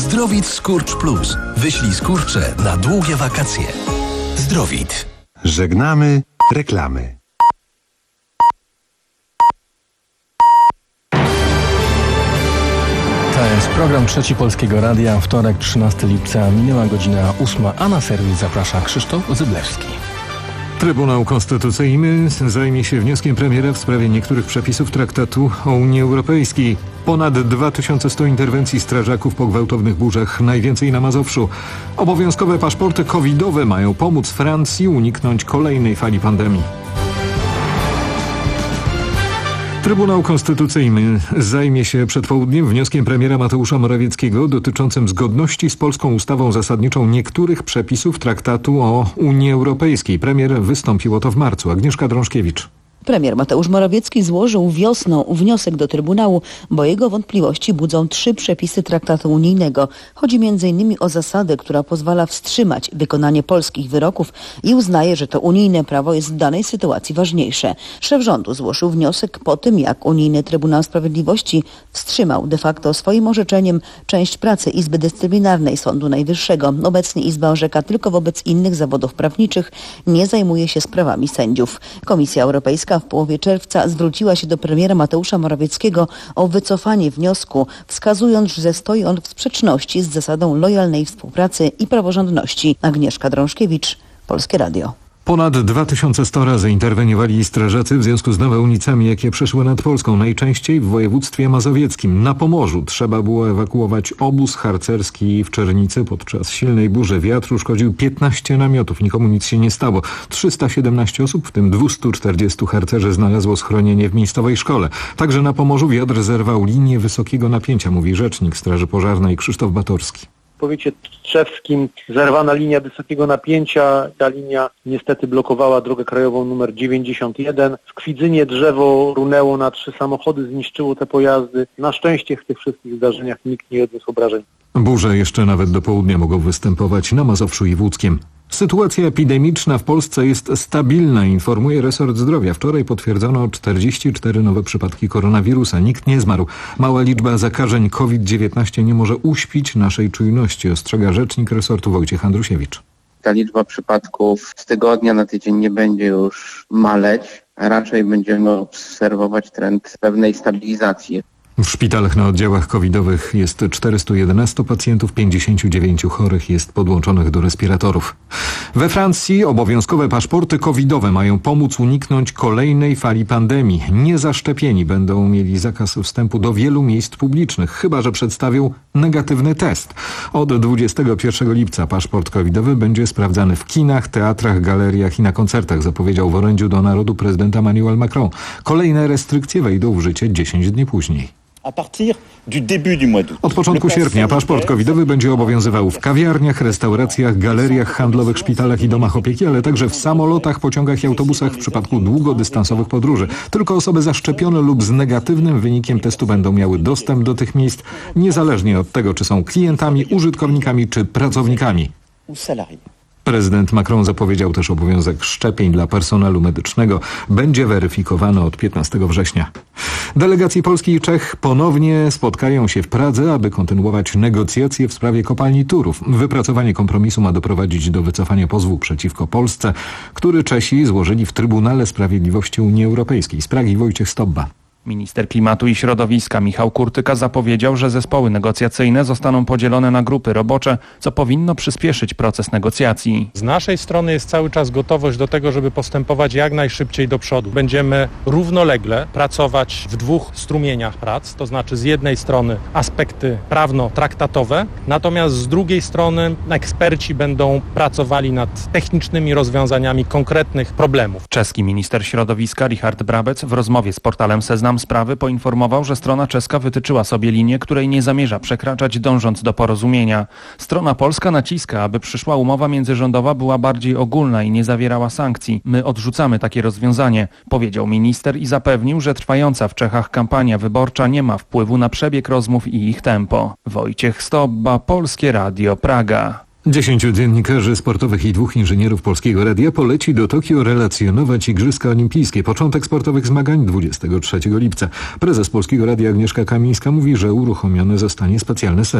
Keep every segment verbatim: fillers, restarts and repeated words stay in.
Zdrowit Skurcz Plus. Wyślij skurcze na długie wakacje. Zdrowit. Żegnamy reklamy. To jest program Trzeci Polskiego Radia. Wtorek, trzynastego lipca, minęła godzina ósma, a na serwis zaprasza Krzysztof Zyblewski. Trybunał Konstytucyjny zajmie się wnioskiem premiera w sprawie niektórych przepisów traktatu o Unii Europejskiej. Ponad dwa tysiące sto interwencji strażaków po gwałtownych burzach, najwięcej na Mazowszu. Obowiązkowe paszporty covidowe mają pomóc Francji uniknąć kolejnej fali pandemii. Trybunał Konstytucyjny zajmie się przed południem wnioskiem premiera Mateusza Morawieckiego dotyczącym zgodności z polską ustawą zasadniczą niektórych przepisów traktatu o Unii Europejskiej. Premier wystąpił o to w marcu. Agnieszka Drążkiewicz. Premier Mateusz Morawiecki złożył wiosną wniosek do Trybunału, bo jego wątpliwości budzą trzy przepisy traktatu unijnego. Chodzi między innymi o zasadę, która pozwala wstrzymać wykonanie polskich wyroków i uznaje, że to unijne prawo jest w danej sytuacji ważniejsze. Szef rządu złożył wniosek po tym, jak Unijny Trybunał Sprawiedliwości wstrzymał de facto swoim orzeczeniem część pracy Izby Dyscyplinarnej Sądu Najwyższego. Obecnie Izba orzeka tylko wobec innych zawodów prawniczych, nie zajmuje się sprawami sędziów. Komisja Europejska w połowie czerwca zwróciła się do premiera Mateusza Morawieckiego o wycofanie wniosku, wskazując, że stoi on w sprzeczności z zasadą lojalnej współpracy i praworządności. Agnieszka Drążkiewicz, Polskie Radio. Ponad dwa tysiące sto razy interweniowali strażacy w związku z nawałnicami, jakie przeszły nad Polską, najczęściej w województwie mazowieckim. Na Pomorzu trzeba było ewakuować obóz harcerski w Czernicy. Podczas silnej burzy wiatr uszkodził piętnaście namiotów. Nikomu nic się nie stało. trzysta siedemnaście osób, w tym dwieście czterdzieści harcerzy, znalazło schronienie w miejscowej szkole. Także na Pomorzu wiatr zerwał linię wysokiego napięcia, mówi rzecznik Straży Pożarnej Krzysztof Batorski. W powiecie tczewskim zerwana linia wysokiego napięcia. Ta linia niestety blokowała drogę krajową numer dziewięćdziesiąt jeden. W Kwidzynie drzewo runęło na trzy samochody, zniszczyło te pojazdy. Na szczęście w tych wszystkich zdarzeniach nikt nie odniósł obrażeń. Burze jeszcze nawet do południa mogą występować na Mazowszu i w Łódzkiem. Sytuacja epidemiczna w Polsce jest stabilna, informuje resort zdrowia. Wczoraj potwierdzono czterdzieści cztery nowe przypadki koronawirusa. Nikt nie zmarł. Mała liczba zakażeń COVID dziewiętnaście nie może uśpić naszej czujności, ostrzega rzecznik resortu Wojciech Andrusiewicz. Ta liczba przypadków z tygodnia na tydzień nie będzie już maleć, a raczej będziemy obserwować trend pewnej stabilizacji. W szpitalach na oddziałach covidowych jest czterystu jedenastu pacjentów, pięćdziesięciu dziewięciu chorych jest podłączonych do respiratorów. We Francji obowiązkowe paszporty covidowe mają pomóc uniknąć kolejnej fali pandemii. Niezaszczepieni będą mieli zakaz wstępu do wielu miejsc publicznych, chyba że przedstawią negatywny test. Od dwudziestego pierwszego lipca paszport covidowy będzie sprawdzany w kinach, teatrach, galeriach i na koncertach, zapowiedział w orędziu do narodu prezydent Emmanuel Macron. Kolejne restrykcje wejdą w życie dziesięć dni później. Od początku sierpnia paszport covidowy będzie obowiązywał w kawiarniach, restauracjach, galeriach handlowych, szpitalach i domach opieki, ale także w samolotach, pociągach i autobusach w przypadku długodystansowych podróży. Tylko osoby zaszczepione lub z negatywnym wynikiem testu będą miały dostęp do tych miejsc, niezależnie od tego, czy są klientami, użytkownikami czy pracownikami. Prezydent Macron zapowiedział też obowiązek szczepień dla personelu medycznego. Będzie weryfikowany od piętnastego września. Delegacje Polski i Czech ponownie spotkają się w Pradze, aby kontynuować negocjacje w sprawie kopalni Turów. Wypracowanie kompromisu ma doprowadzić do wycofania pozwu przeciwko Polsce, który Czesi złożyli w Trybunale Sprawiedliwości Unii Europejskiej. Z Pragi Wojciech Stobba. Minister klimatu i środowiska Michał Kurtyka zapowiedział, że zespoły negocjacyjne zostaną podzielone na grupy robocze, co powinno przyspieszyć proces negocjacji. Z naszej strony jest cały czas gotowość do tego, żeby postępować jak najszybciej do przodu. Będziemy równolegle pracować w dwóch strumieniach prac, to znaczy z jednej strony aspekty prawno-traktatowe, natomiast z drugiej strony eksperci będą pracowali nad technicznymi rozwiązaniami konkretnych problemów. Czeski minister środowiska Richard Brabec w rozmowie z portalem Seznam Sprawy poinformował, że strona czeska wytyczyła sobie linię, której nie zamierza przekraczać, dążąc do porozumienia. Strona polska naciska, aby przyszła umowa międzyrządowa była bardziej ogólna i nie zawierała sankcji. My odrzucamy takie rozwiązanie, powiedział minister i zapewnił, że trwająca w Czechach kampania wyborcza nie ma wpływu na przebieg rozmów i ich tempo. Wojciech Stobba, Polskie Radio, Praga. Dziesięciu dziennikarzy sportowych i dwóch inżynierów Polskiego Radia poleci do Tokio relacjonować Igrzyska Olimpijskie. Początek sportowych zmagań dwudziestego trzeciego lipca. Prezes Polskiego Radia Agnieszka Kamińska mówi, że uruchomiony zostanie specjalny serwis.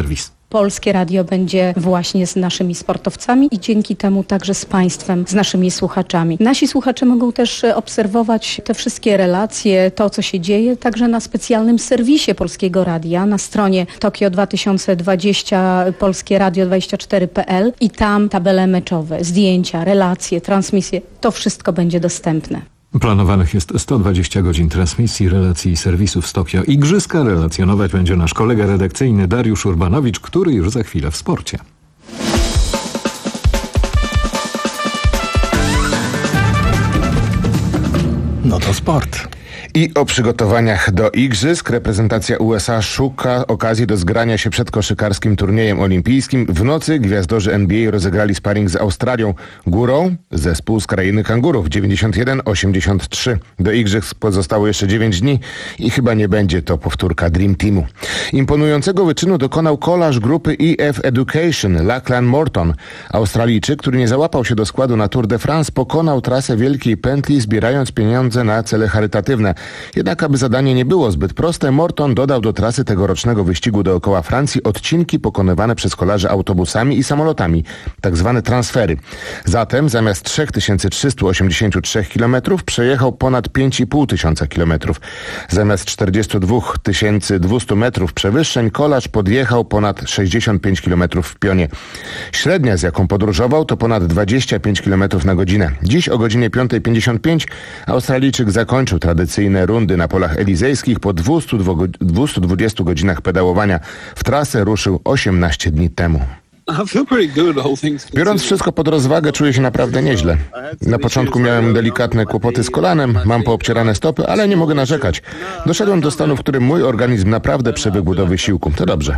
Polskie Radio będzie właśnie z naszymi sportowcami i dzięki temu także z państwem, z naszymi słuchaczami. Nasi słuchacze mogą też obserwować te wszystkie relacje, to co się dzieje, także na specjalnym serwisie Polskiego Radia, na stronie Tokio dwa tysiące dwadzieścia polskie radio dwadzieścia cztery kropka p l i tam tabele meczowe, zdjęcia, relacje, transmisje, to wszystko będzie dostępne. Planowanych jest sto dwadzieścia godzin transmisji, relacji i serwisów z Tokio. Igrzyska relacjonować będzie nasz kolega redakcyjny Dariusz Urbanowicz, który już za chwilę w sporcie. No to sport. I o przygotowaniach do igrzysk reprezentacja U S A szuka okazji do zgrania się przed koszykarskim turniejem olimpijskim. W nocy gwiazdorzy N B A rozegrali sparring z Australią. Górą zespół z krainy kangurów dziewięćdziesiąt jeden osiemdziesiąt trzy. Do igrzysk pozostało jeszcze dziewięć dni i chyba nie będzie to powtórka Dream Teamu. Imponującego wyczynu dokonał kolarz grupy E F Education Lachlan Morton. Australijczyk, który nie załapał się do składu na Tour de France, pokonał trasę Wielkiej Pętli, zbierając pieniądze na cele charytatywne. Jednak aby zadanie nie było zbyt proste, Morton dodał do trasy tegorocznego wyścigu dookoła Francji odcinki pokonywane przez kolarzy autobusami i samolotami, tak zwane transfery. Zatem zamiast trzy tysiące trzysta osiemdziesiąt trzy kilometrów przejechał ponad pięć i pół tysiąca kilometrów. Zamiast czterdzieści dwa tysiące dwieście metrów przewyższeń kolarz podjechał ponad sześćdziesiąt pięć kilometrów w pionie. Średnia, z jaką podróżował, to ponad dwadzieścia pięć kilometrów na godzinę. Dziś o godzinie piąta pięćdziesiąt pięć Australijczyk zakończył tradycyjne rundy na polach elizejskich po dwustu dwudziestu godzinach pedałowania. W trasę ruszył osiemnaście dni temu. Biorąc wszystko pod rozwagę, czuję się naprawdę nieźle. Na początku miałem delikatne kłopoty z kolanem, mam poobcierane stopy, ale nie mogę narzekać. Doszedłem do stanu, w którym mój organizm naprawdę przywykł do wysiłku. To dobrze.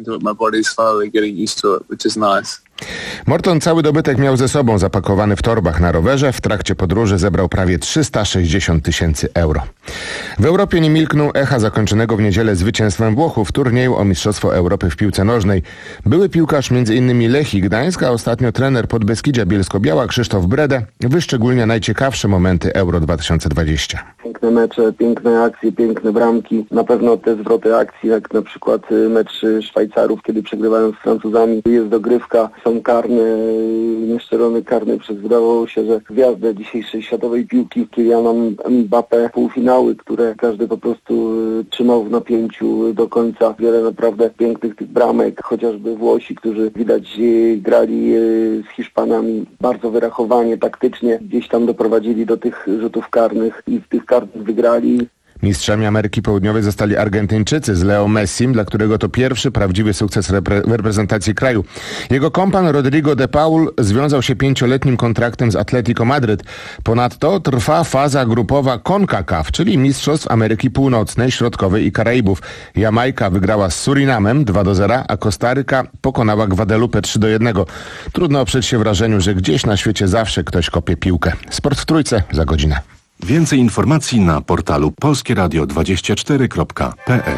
Morton cały dobytek miał ze sobą zapakowany w torbach na rowerze. W trakcie podróży zebrał prawie trzysta sześćdziesiąt tysięcy euro. W Europie nie milkną echa zakończonego w niedzielę zwycięstwem Włochów w turnieju o Mistrzostwo Europy w piłce nożnej. Były piłkarz między innymi Lechii Gdańsk, a ostatnio trener Podbeskidzia Bielsko-Biała Krzysztof Bredę wyszczególnia najciekawsze momenty Euro dwa tysiące dwadzieścia. Piękne mecze, piękne akcje, piękne bramki. Na pewno te zwroty akcji, jak na przykład mecz Szwajcarów, kiedy przegrywają z Francuzami, jest dogrywka, są karne, nieszczelony karny przez, wydawało się, że gwiazdę dzisiejszej światowej piłki, Kyliana Mbappé, półfinały, które każdy po prostu trzymał w napięciu do końca. Wiele naprawdę pięknych tych bramek, chociażby Włosi, którzy widać grali z Hiszpanami bardzo wyrachowanie, taktycznie, gdzieś tam doprowadzili do tych rzutów karnych i w tych karnych wygrali. Mistrzami Ameryki Południowej zostali Argentyńczycy z Leo Messim, dla którego to pierwszy prawdziwy sukces repre- w reprezentacji kraju. Jego kompan Rodrigo de Paul związał się pięcioletnim kontraktem z Atletico Madryt. Ponadto trwa faza grupowa CONCACAF, czyli Mistrzostw Ameryki Północnej, Środkowej i Karaibów. Jamajka wygrała z Surinamem dwa do zera, a Kostaryka pokonała Gwadelupę trzy do jednego. Trudno oprzeć się wrażeniu, że gdzieś na świecie zawsze ktoś kopie piłkę. Sport w Trójce za godzinę. Więcej informacji na portalu polskie radio dwadzieścia cztery kropka p l.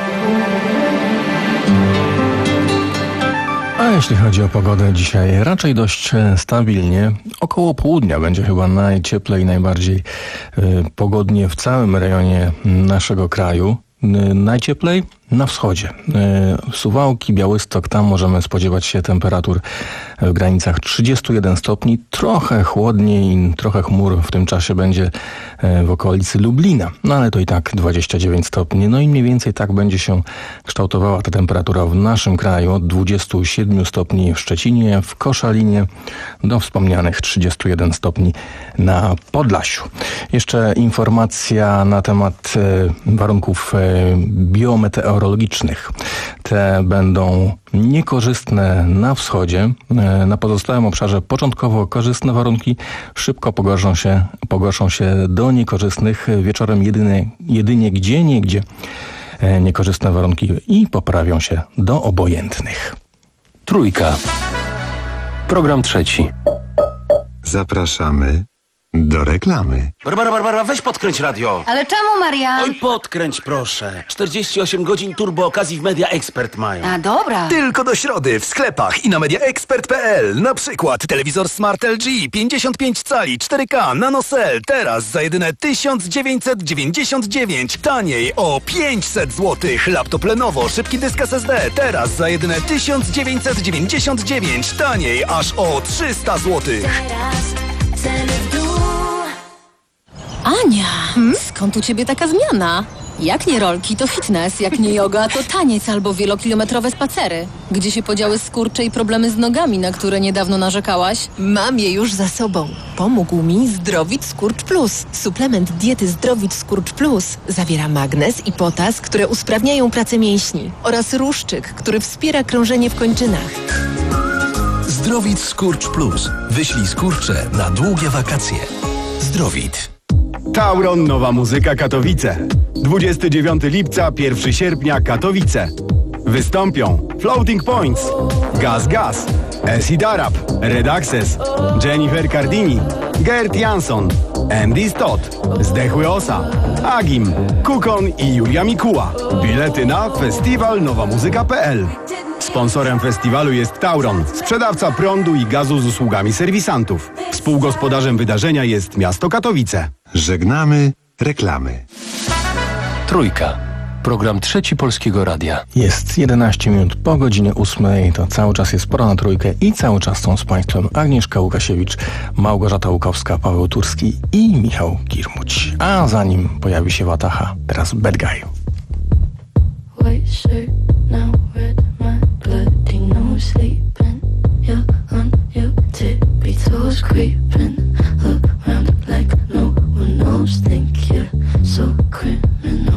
A jeśli chodzi o pogodę, dzisiaj raczej dość stabilnie. Około południa będzie chyba najcieplej i najbardziej y, pogodnie w całym rejonie naszego kraju. Y, najcieplej na wschodzie. Y, Suwałki, Białystok, tam możemy spodziewać się temperatur w granicach trzydziestu jeden stopni. Trochę chłodniej, trochę chmur w tym czasie będzie w okolicy Lublina. No ale to i tak dwadzieścia dziewięć stopni. No i mniej więcej tak będzie się kształtowała ta temperatura w naszym kraju. Od dwudziestu siedmiu stopni w Szczecinie, w Koszalinie do wspomnianych trzydziestu jeden stopni na Podlasiu. Jeszcze informacja na temat warunków biometeorologicznych. Te będą niekorzystne na wschodzie. Na pozostałym obszarze początkowo korzystne warunki szybko pogorszą się, pogorszą się do niekorzystnych. Wieczorem jedynie, jedynie gdzieniegdzie niekorzystne warunki i poprawią się do obojętnych. Trójka. Program trzeci. Zapraszamy Do reklamy. Barbara, Barbara, weź podkręć radio. Ale czemu, Marian? Oj, podkręć proszę. czterdzieści osiem godzin turbo okazji w Media Expert mają. A, dobra. Tylko do środy w sklepach i na media expert kropka p l. Na przykład telewizor Smart L G pięćdziesiąt pięć cali cztery K NanoCell teraz za jedyne tysiąc dziewięćset dziewięćdziesiąt dziewięć. Taniej o pięćset złotych. Laptop Lenovo szybki dysk S S D teraz za jedyne tysiąc dziewięćset dziewięćdziesiąt dziewięć. Taniej aż o trzysta złotych. Ania, hmm? Skąd u ciebie taka zmiana? Jak nie rolki, to fitness, jak nie yoga, to taniec albo wielokilometrowe spacery. Gdzie się podziały skurcze i problemy z nogami, na które niedawno narzekałaś? Mam je już za sobą. Pomógł mi Zdrowit Skurcz Plus. Suplement diety Zdrowit Skurcz Plus zawiera magnez i potas, które usprawniają pracę mięśni oraz ruszczyk, który wspiera krążenie w kończynach. Zdrowit Skurcz Plus. Wyślij skurcze na długie wakacje. Zdrowit. Tauron Nowa Muzyka Katowice. dwudziestego dziewiątego lipca, pierwszego sierpnia Katowice. Wystąpią Floating Points, Gaz Gaz, Acid Arab, Red Access, Jennifer Cardini, Gert Jansson, Andy Stott, Zdechły Osa, Agim, Kukon i Julia Mikuła. Bilety na festiwal nowa muzyka kropka p l. Sponsorem festiwalu jest Tauron, sprzedawca prądu i gazu z usługami serwisantów. Współgospodarzem wydarzenia jest miasto Katowice. Żegnamy reklamy. Trójka. Program Trzeci Polskiego Radia. Jest jedenaście minut po godzinie ósmej. To cały czas jest pora na trójkę i cały czas są z Państwem Agnieszka Łukasiewicz, Małgorzata Łukowska, Paweł Turski i Michał Kirmuć. A zanim pojawi się Wataha, teraz Bad Guy. White shirt, now red, my bloody nose sleeping. You're on your tippy toes creeping around like no one knows. Think you're so criminal.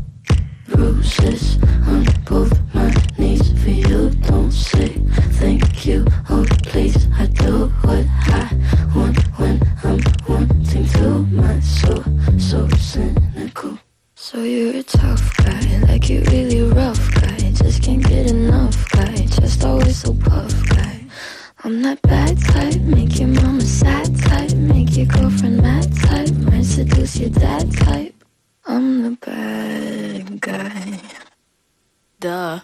Bruises on both my knees for you. Don't say thank you. Oh please, I do what I want when I'm wanting to. My soul so cynical. So you're a tough guy, like you really rough guy. Just can't get enough guy, just always so puff guy. I'm that bad type, make your mama sad type, make your girlfriend mad type, might seduce your dad type. I'm the bad guy. Duh.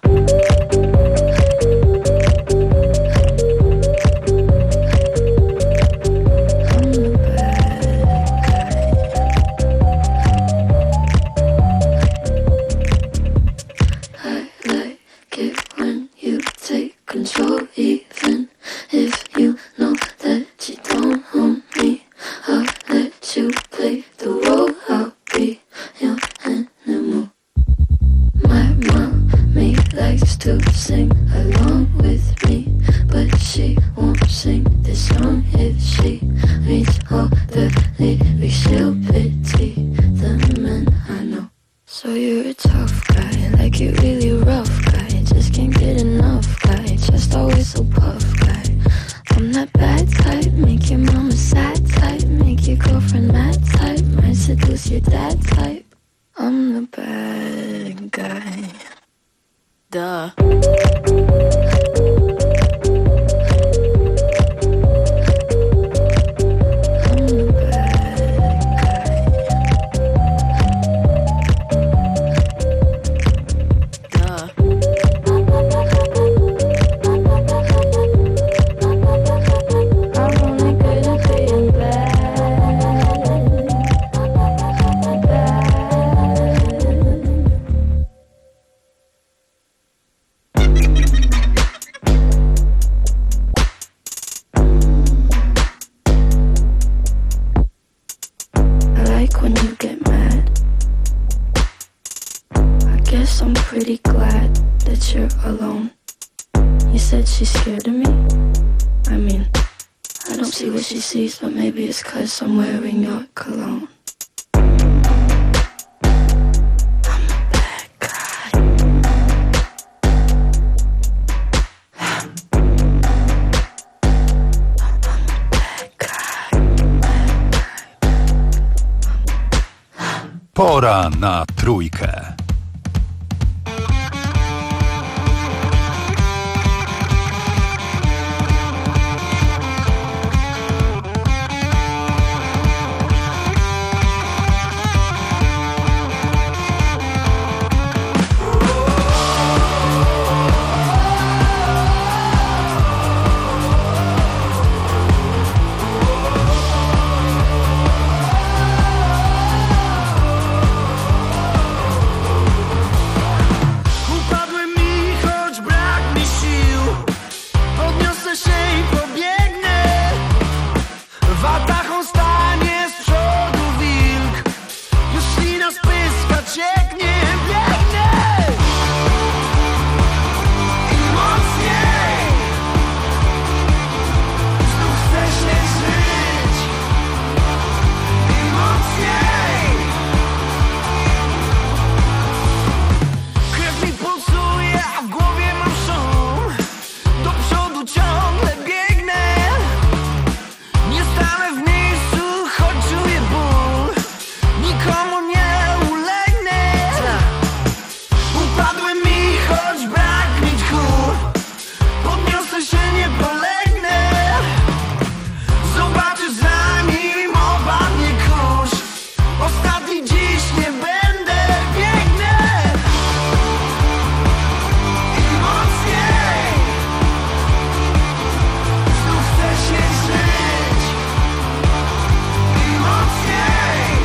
Control, even if you know that you don't own me. I'll let you play the role. I'll be your animal. My mommy likes to sing along with me, but she won't sing this song if she reads all the lyrics. She'll pity the men I know. So you're a tough guy, like you really rough guy. Just can't get enough guy, just always so puff guy. I'm that bad type, make your mama sad type, make your girlfriend mad type, might seduce your dad type. I'm the bad guy. Duh. She sees, but maybe it's 'cause I'm wearing your cologne. I'm a bad guy. I'm a bad guy. Pora na trójkę. Podniosę się i pobiegnę. Watachą stanie z przodu wilk. Już lina spyska cieknie. Biegnę i mocniej. Znów chcę się żyć i mocniej. Krew mi pulsuje, a w głowie mam szum. Do przodu ciągle biegnę. Nie stanę w miejscu, choć czuję ból. Nikomu nie ulegnę. Upadłem i choć brak mi tchu, podniosę się, nie polegnę. Zobaczysz, zanim opadnie kurz. Ostatni dziś nie będę. Biegnę i mocniej. Znów chcę się żyć i mocniej.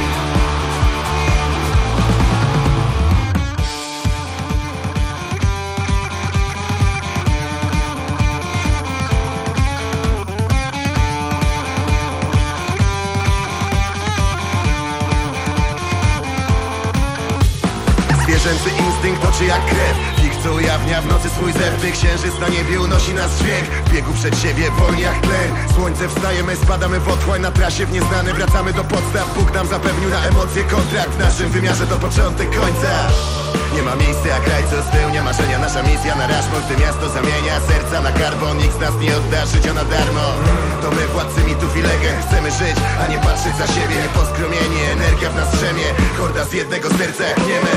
Zwierzęcy instynkt toczy jak krew. Ich co ujawnia w nocy swój zew. Gdy księżyc na niebie unosi nas dźwięk. W biegu przed siebie wolni jak tlen. Słońce wstaje, my spadamy w otchłań. Na trasie w nieznane wracamy do podstaw. Bóg nam zapewnił na emocje kontrakt. W naszym wymiarze to początek końca. Nie ma miejsca jak raj, co spełnia marzenia. Nasza misja na Rashmore, gdy miasto zamienia serca na karbon. Nikt z nas nie odda życia na darmo. To my władcy mitów i legend. Chcemy żyć, a nie patrzeć za siebie. Poskromienie, energia w nas drzemie. Horda z jednego serca jak niemy.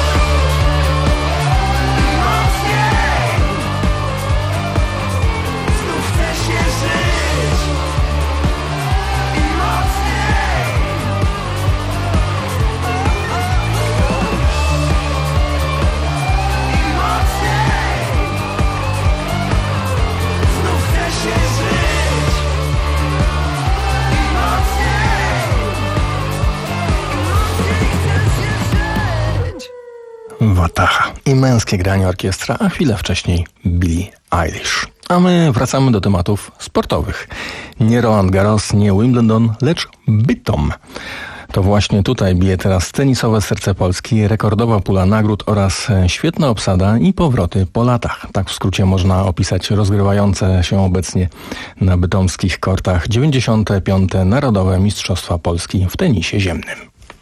Znów chcę się żyć i mocniej. I mocniej. Znów chcę się żyć i mocniej. I mocniej chcę się żyć. Wataha i męskie granie orkiestra, a chwilę wcześniej Billie Eilish. A my wracamy do tematów sportowych. Nie Roland Garros, nie Wimbledon, lecz Bytom. To właśnie tutaj bije teraz tenisowe serce Polski, rekordowa pula nagród oraz świetna obsada i powroty po latach. Tak w skrócie można opisać rozgrywające się obecnie na bytomskich kortach dziewięćdziesiąte piąte Narodowe Mistrzostwa Polski w tenisie ziemnym.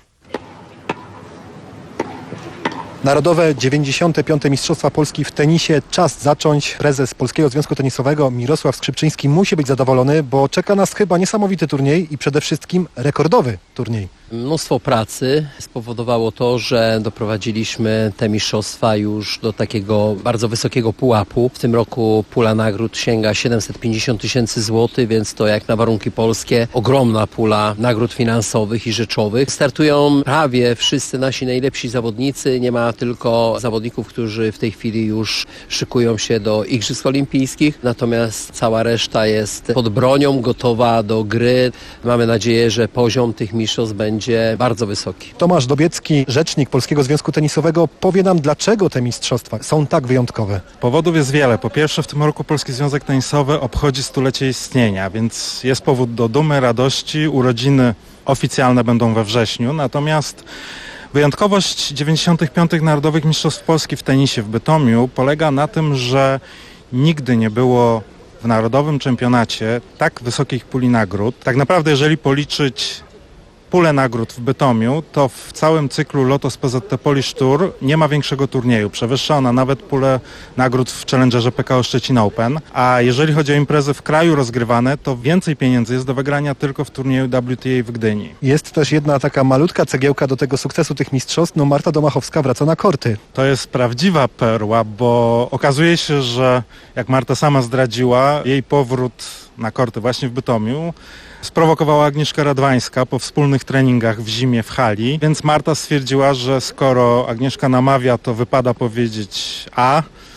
Narodowe dziewięćdziesiąte piąte Mistrzostwa Polski w tenisie. Czas zacząć. Prezes Polskiego Związku Tenisowego Mirosław Skrzypczyński musi być zadowolony, bo czeka nas chyba niesamowity turniej i przede wszystkim rekordowy turniej. Mnóstwo pracy spowodowało to, że doprowadziliśmy te mistrzostwa już do takiego bardzo wysokiego pułapu. W tym roku pula nagród sięga siedemset pięćdziesiąt tysięcy złotych, więc to jak na warunki polskie ogromna pula nagród finansowych i rzeczowych. Startują prawie wszyscy nasi najlepsi zawodnicy. Nie ma tylko zawodników, którzy w tej chwili już szykują się do Igrzysk Olimpijskich. Natomiast cała reszta jest pod bronią, gotowa do gry. Mamy nadzieję, że poziom tych mistrzostw będzie bardzo wysoki. Tomasz Dobiecki, rzecznik Polskiego Związku Tenisowego, powie nam, dlaczego te mistrzostwa są tak wyjątkowe. Powodów jest wiele. Po pierwsze, w tym roku Polski Związek Tenisowy obchodzi stulecie istnienia, więc jest powód do dumy, radości. Urodziny oficjalne będą we wrześniu, natomiast wyjątkowość dziewięćdziesiątych piątych Narodowych Mistrzostw Polski w tenisie w Bytomiu polega na tym, że nigdy nie było w Narodowym Czempionacie tak wysokiej puli nagród. Tak naprawdę, jeżeli policzyć pulę nagród w Bytomiu, to w całym cyklu Lotos P Z T Polish Tour nie ma większego turnieju. Przewyższa ona nawet pulę nagród w Challengerze P K O Szczecin Open. A jeżeli chodzi o imprezy w kraju rozgrywane, to więcej pieniędzy jest do wygrania tylko w turnieju W T A w Gdyni. Jest też jedna taka malutka cegiełka do tego sukcesu tych mistrzostw. No Marta Domachowska wraca na korty. To jest prawdziwa perła, bo okazuje się, że jak Marta sama zdradziła, jej powrót na korty właśnie w Bytomiu sprowokowała Agnieszka Radwańska po wspólnych treningach w zimie w hali, więc Marta stwierdziła, że skoro Agnieszka namawia, to wypada powiedzieć A,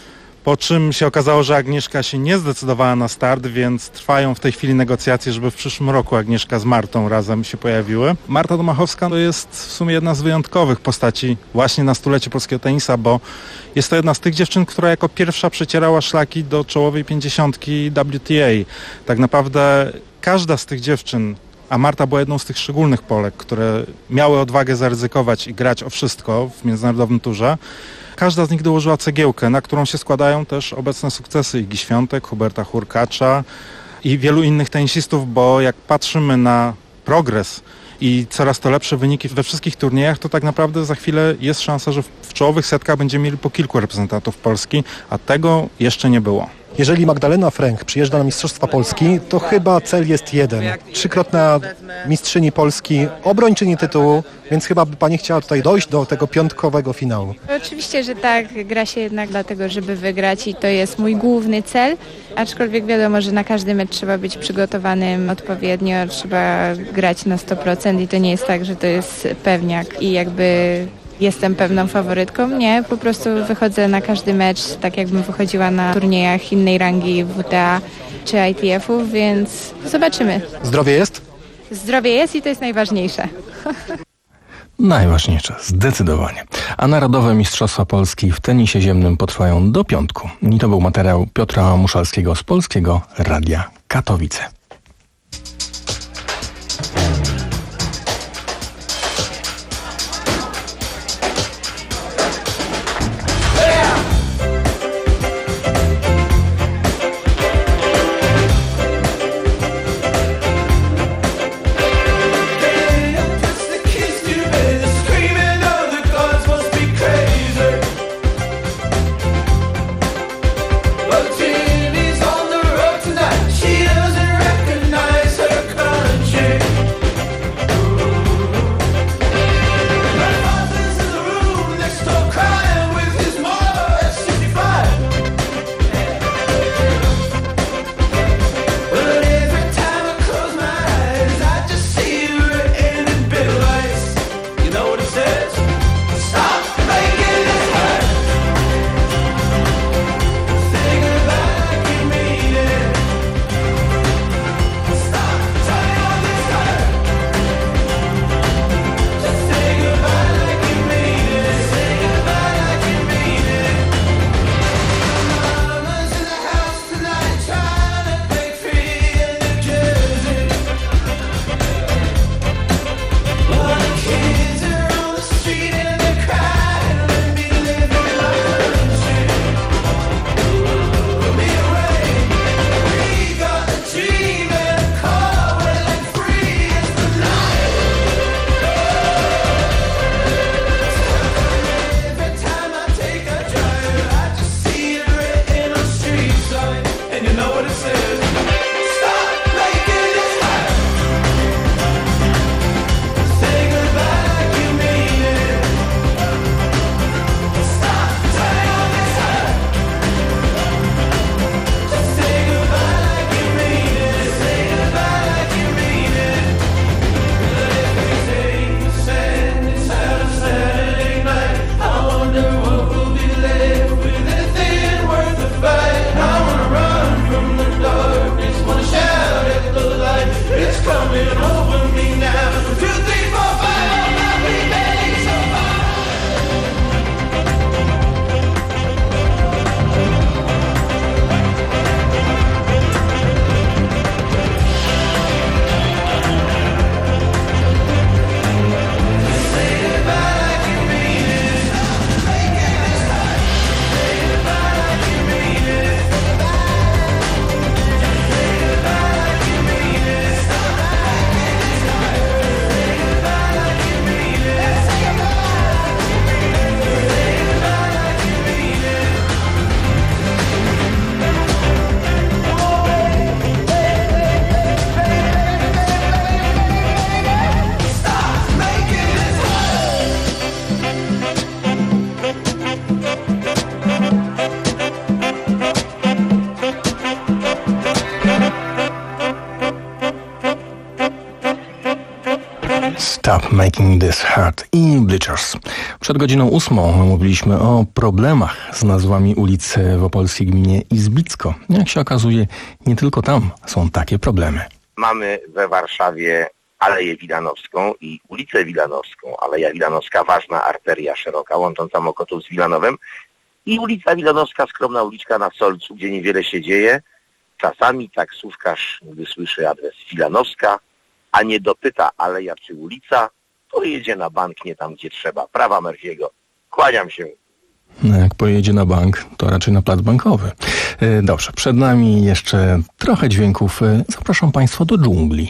po czym się okazało, że Agnieszka się nie zdecydowała na start, więc trwają w tej chwili negocjacje, żeby w przyszłym roku Agnieszka z Martą razem się pojawiły. Marta Domachowska to jest w sumie jedna z wyjątkowych postaci właśnie na stulecie polskiego tenisa, bo jest to jedna z tych dziewczyn, która jako pierwsza przecierała szlaki do czołowej pięćdziesiątki W T A. Tak naprawdę każda z tych dziewczyn, a Marta była jedną z tych szczególnych Polek, które miały odwagę zaryzykować i grać o wszystko w międzynarodowym turze, każda z nich dołożyła cegiełkę, na którą się składają też obecne sukcesy Igi Świątek, Huberta Hurkacza i wielu innych tenisistów, bo jak patrzymy na progres i coraz to lepsze wyniki we wszystkich turniejach, to tak naprawdę za chwilę jest szansa, że w czołowych setkach będziemy mieli po kilku reprezentantów Polski, a tego jeszcze nie było. Jeżeli Magdalena Fręch przyjeżdża na Mistrzostwa Polski, to chyba cel jest jeden. Trzykrotna mistrzyni Polski, obrończyni tytułu, więc chyba by pani chciała tutaj dojść do tego piątkowego finału. Oczywiście, że tak. Gra się jednak dlatego, żeby wygrać i to jest mój główny cel. Aczkolwiek wiadomo, że na każdy mecz trzeba być przygotowanym odpowiednio, trzeba grać na sto procent i to nie jest tak, że to jest pewniak i jakby jestem pewną faworytką. Nie, po prostu wychodzę na każdy mecz tak jakbym wychodziła na turniejach innej rangi W T A czy I T F-ów, więc zobaczymy. Zdrowie jest? Zdrowie jest i to jest najważniejsze. Najważniejsze, zdecydowanie. A Narodowe Mistrzostwa Polski w tenisie ziemnym potrwają do piątku. I to był materiał Piotra Muszalskiego z Polskiego Radia Katowice. She doesn't Tap Making This Hard i Bleachers. Przed godziną ósmą mówiliśmy o problemach z nazwami ulic w opolskiej gminie Izbicko. Jak się okazuje, nie tylko tam są takie problemy. Mamy we Warszawie Aleję Wilanowską i ulicę Wilanowską. Aleja Wilanowska, ważna arteria szeroka łącząca Mokotów z Wilanowem, i ulica Wilanowska, skromna uliczka na Solcu, gdzie niewiele się dzieje. Czasami taksówkarz, gdy słyszy adres Wilanowska, a nie dopyta aleja czy ulica, to jedzie na bank nie tam, gdzie trzeba. Prawa Murphy'ego. Kłaniam się. No jak pojedzie na bank, to raczej na plac bankowy. Dobrze, przed nami jeszcze trochę dźwięków. Zapraszam Państwa do dżungli.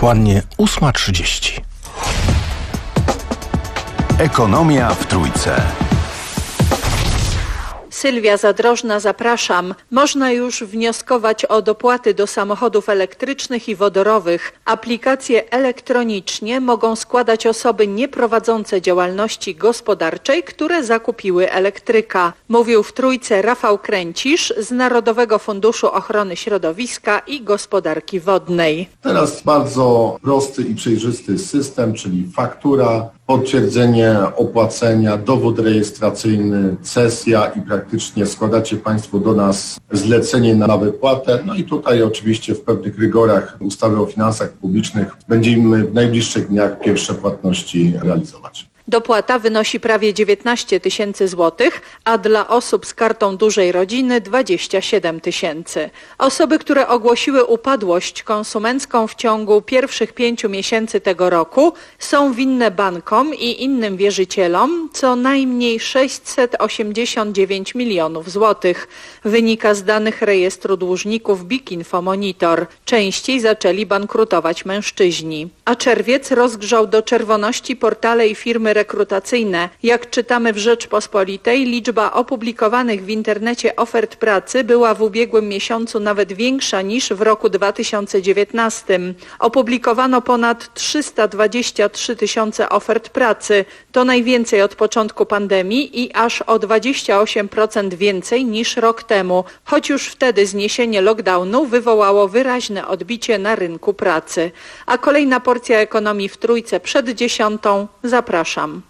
dokładnie ósma trzydzieści. Ekonomia w Trójce. Sylwia Zadrożna, zapraszam. Można już wnioskować o dopłaty do samochodów elektrycznych i wodorowych. Aplikacje elektronicznie mogą składać osoby nieprowadzące działalności gospodarczej, które zakupiły elektryka. Mówił w Trójce Rafał Kręcisz z Narodowego Funduszu Ochrony Środowiska i Gospodarki Wodnej. Teraz bardzo prosty i przejrzysty system, czyli faktura, potwierdzenie opłacenia, dowód rejestracyjny, cesja i praktycznie składacie Państwo do nas zlecenie na wypłatę. No i tutaj oczywiście w pewnych rygorach ustawy o finansach publicznych będziemy w najbliższych dniach pierwsze płatności realizować. Dopłata wynosi prawie dziewiętnaście tysięcy złotych, a dla osób z kartą dużej rodziny dwadzieścia siedem tysięcy. Osoby, które ogłosiły upadłość konsumencką w ciągu pierwszych pięciu miesięcy tego roku, są winne bankom i innym wierzycielom co najmniej sześćset osiemdziesiąt dziewięć milionów złotych. Wynika z danych rejestru dłużników BIK-Info Monitor. Częściej zaczęli bankrutować mężczyźni. A czerwiec rozgrzał do czerwoności portale i firmy rekrutacyjne. Jak czytamy w Rzeczpospolitej, liczba opublikowanych w internecie ofert pracy była w ubiegłym miesiącu nawet większa niż w roku dwa tysiące dziewiętnastym. Opublikowano ponad trzysta dwadzieścia trzy tysiące ofert pracy. To najwięcej od początku pandemii i aż o dwadzieścia osiem procent więcej niż rok temu, choć już wtedy zniesienie lockdownu wywołało wyraźne odbicie na rynku pracy. A kolejna porcja ekonomii w Trójce przed dziesiątą. Zapraszam.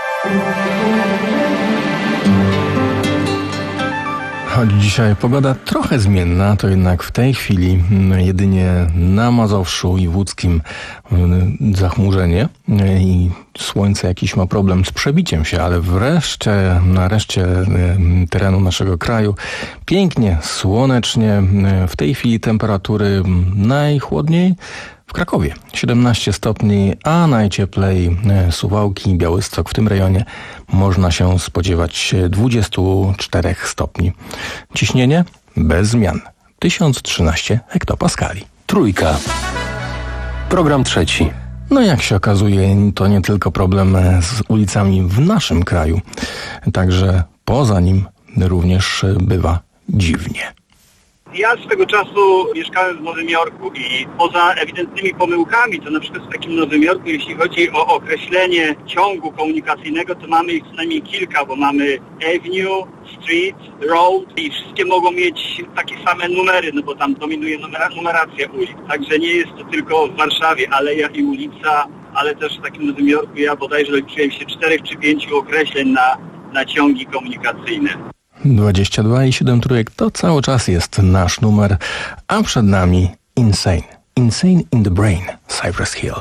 Choć dzisiaj pogoda trochę zmienna, to jednak w tej chwili jedynie na Mazowszu i w Łódzkim zachmurzenie i słońce jakiś ma problem z przebiciem się, ale wreszcie na reszcie terenu naszego kraju pięknie, słonecznie. W tej chwili temperatury najchłodniej w Krakowie siedemnaście stopni, a najcieplej Suwałki, Białystok. W tym rejonie można się spodziewać dwadzieścia cztery stopni. Ciśnienie bez zmian tysiąc trzynaście hektopaskali. Trójka. Program trzeci. No jak się okazuje, to nie tylko problem z ulicami w naszym kraju. Także poza nim również bywa dziwnie. Ja swego czasu mieszkałem w Nowym Jorku i poza ewidentnymi pomyłkami, to na przykład w takim Nowym Jorku, jeśli chodzi o określenie ciągu komunikacyjnego, to mamy ich co najmniej kilka, bo mamy avenue, street, road i wszystkie mogą mieć takie same numery, no bo tam dominuje numera, numeracja ulic. Także nie jest to tylko w Warszawie aleja i ulica, ale też w takim Nowym Jorku ja bodajże liczyłem się czterech czy pięciu określeń na, na ciągi komunikacyjne. dwadzieścia dwa i siedem trójek to cały czas jest nasz numer, a przed nami Insane. Insane in the Brain, Cypress Hill.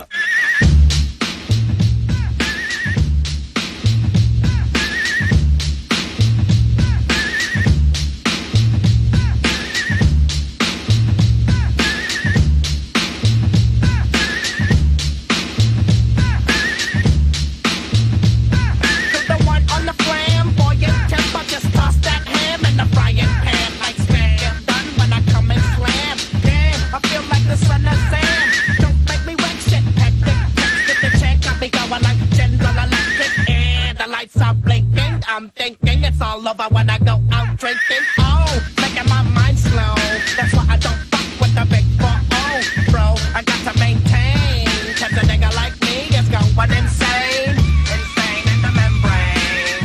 I'm thinking it's all over when I go out drinking. Oh, making my mind slow. That's why I don't fuck with the big four oh, bro. I got to maintain, cause a nigga like me is going insane. Insane in the membrane.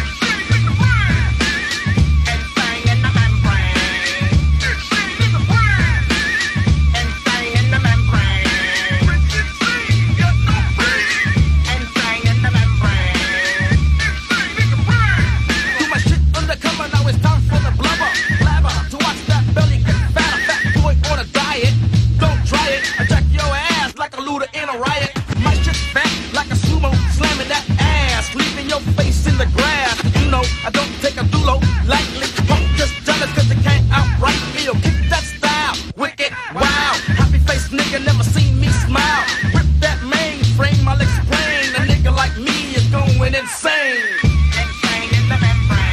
Insane in the membrane. Insane in the brain. Insane in the membrane. Insane in the membrane. Undercover, now it's time for the blubber. Blabber, to watch that belly get fatter. Fat boy on a diet, don't try it. I jack your ass like a looter in a riot. My shit fat like a sumo, slamming that ass, leaving your face in the grass. You know, I don't take a dulo lightly. Punk just jealous cause they can't outright me. Yo, kick that style, wicked, wow. Happy face nigga, never seen me smile. Rip that mainframe, I'll explain. A nigga like me is going insane. Insane in the membrane.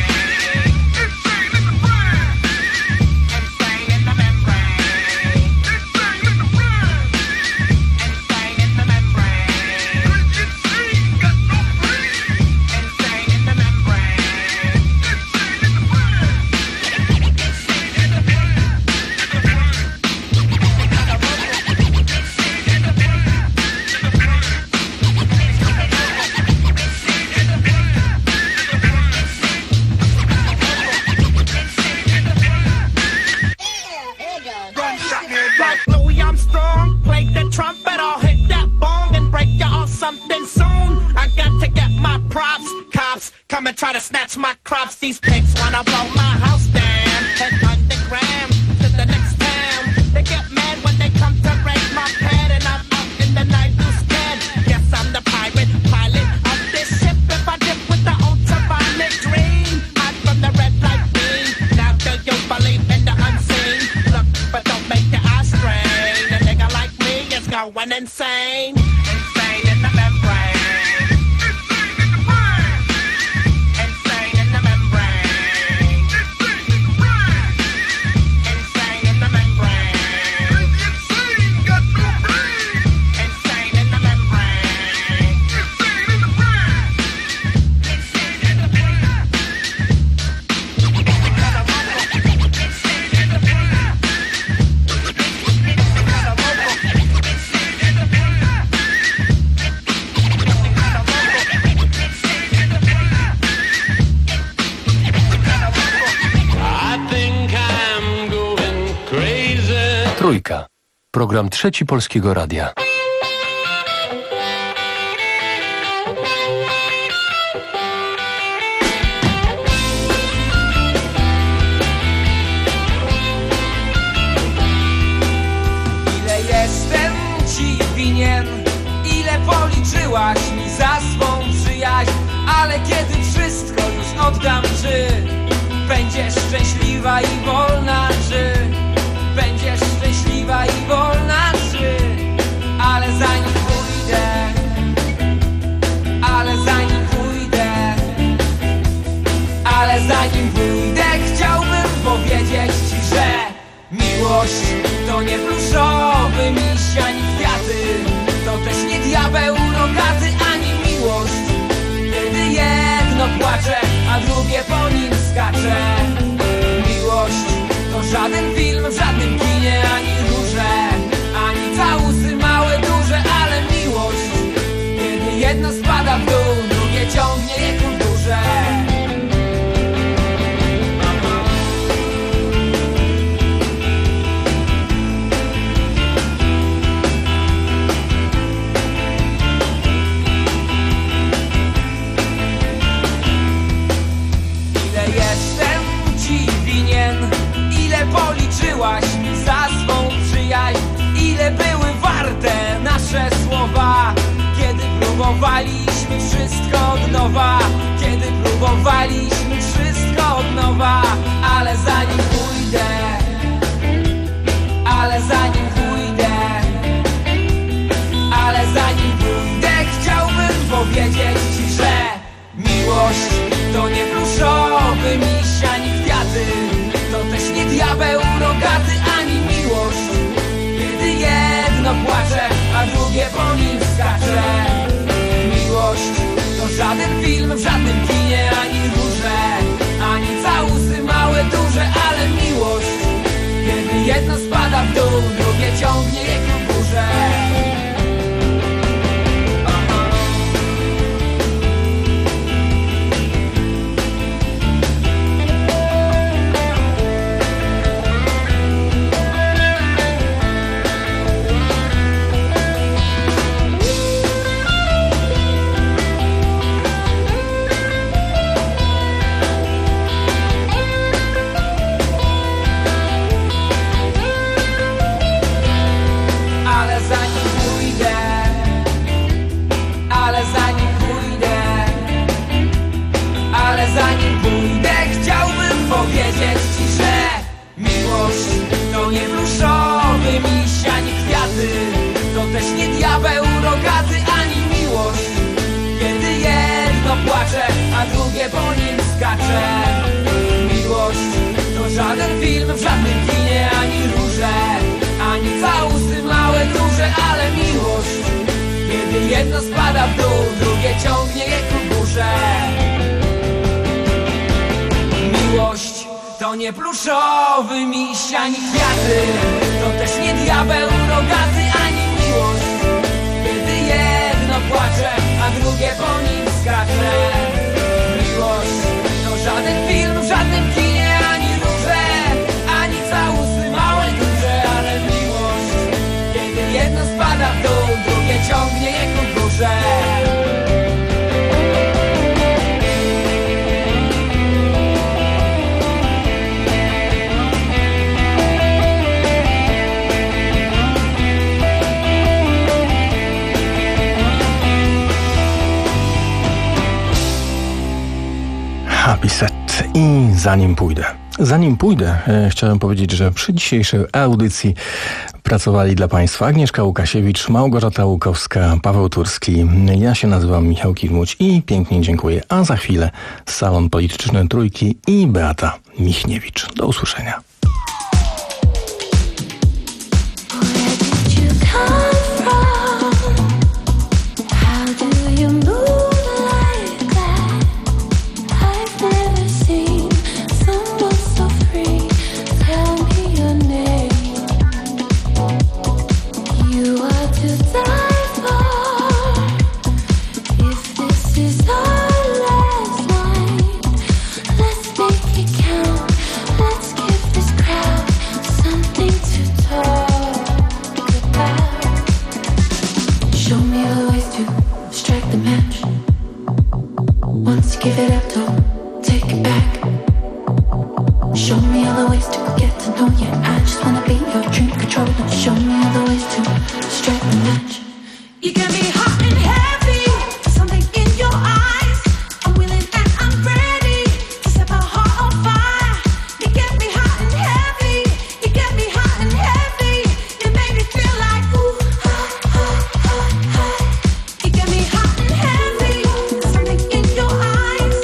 phone. I got to get my props. Cops come and try to snatch my crops. These pigs wanna blow my house down. Head underground to the next town. They get mad when they come to raid my pad, and I'm out in the night too scared. Yes, I'm the pirate pilot of this ship. If I dip with the ultraviolet green, hide from the red light beam. Now do you believe in the unseen? Look, but don't make your eyes strain. A nigga like me is going insane. Insane in the membrane. Trójka. Program Trzeci Polskiego Radia. Ile jestem ci winien, ile policzyłaś mi za swą przyjaźń, ale kiedy wszystko już oddam, czy będziesz szczęśliwa i wolna, czy będziesz szczęśliwa i wolna, czy ale zanim pójdę, ale zanim pójdę, ale zanim pójdę, chciałbym powiedzieć ci, że miłość to nie pluszowy miś ani kwiaty, to też nie diabeł rogaty, ani miłość, kiedy jedno płacze, a drugie po nim skacze. Miłość to żaden film w żadnym kinie, ani róże, ani całusy małe, duże, ale miłość, kiedy jedno spada w dół, drugie ciągnie je ku górze. Ile jestem ci winien, ile policzyłaś mi za swą przyjaźń, ile były warte nasze słowa, kiedy próbowaliśmy wszystko od nowa, kiedy próbowaliśmy wszystko od nowa, ale zanim pójdę, ale zanim pójdę, ale zanim pójdę, chciałbym powiedzieć ci, że miłość to nie pluszowy miś ani kwiaty, to też nie diabeł rogaty, ani miłość, kiedy jedno płacze, a drugie po nim skacze. Miłość to żaden film w żadnym kinie, ani róże, ani całusy małe, duże, ale miłość, kiedy jedno spada w dół, drugie ciągnie je ku górze. Zanim pójdę, chciałbym powiedzieć ci, że miłość to nie pluszowy miś ani kwiaty, to też nie diabeł rogaty, ani miłość, kiedy jedno płacze, a drugie po nim skacze. Miłość to żaden film w żadnym kinie, ani róże, ani całusy małe, duże, ale miłość, kiedy jedno spada w dół, drugie ciągnie je ku górze. Miłość to nie pluszowy miś ani kwiaty, to też nie diabeł rogaty, ani miłość, kiedy jedno płacze, a drugie po nim skacze. Miłość to żaden film w żadnym kinie, ani róże, ani całusy małe, duże, ale miłość, kiedy jedno spada w dół, drugie ciągnie je ku górze. Reset. I zanim pójdę, zanim pójdę, e, chciałem powiedzieć, że przy dzisiejszej audycji pracowali dla Państwa Agnieszka Łukasiewicz, Małgorzata Łukowska, Paweł Turski. Ja się nazywam Michał Kilmuć i pięknie dziękuję. A za chwilę Salon Polityczny Trójki i Beata Michniewicz. Do usłyszenia. Give it up, don't take it back. Show me all the ways to get to know you. I just wanna be your dream controller. Show me all the ways to strike the match. You get me hot and heavy, something in your eyes. I'm willing and I'm ready to set my heart on fire. You get me hot and heavy, you get me hot and heavy. You make me feel like ooh, ah, ah, ah, ah. You get me hot and heavy, something in your eyes.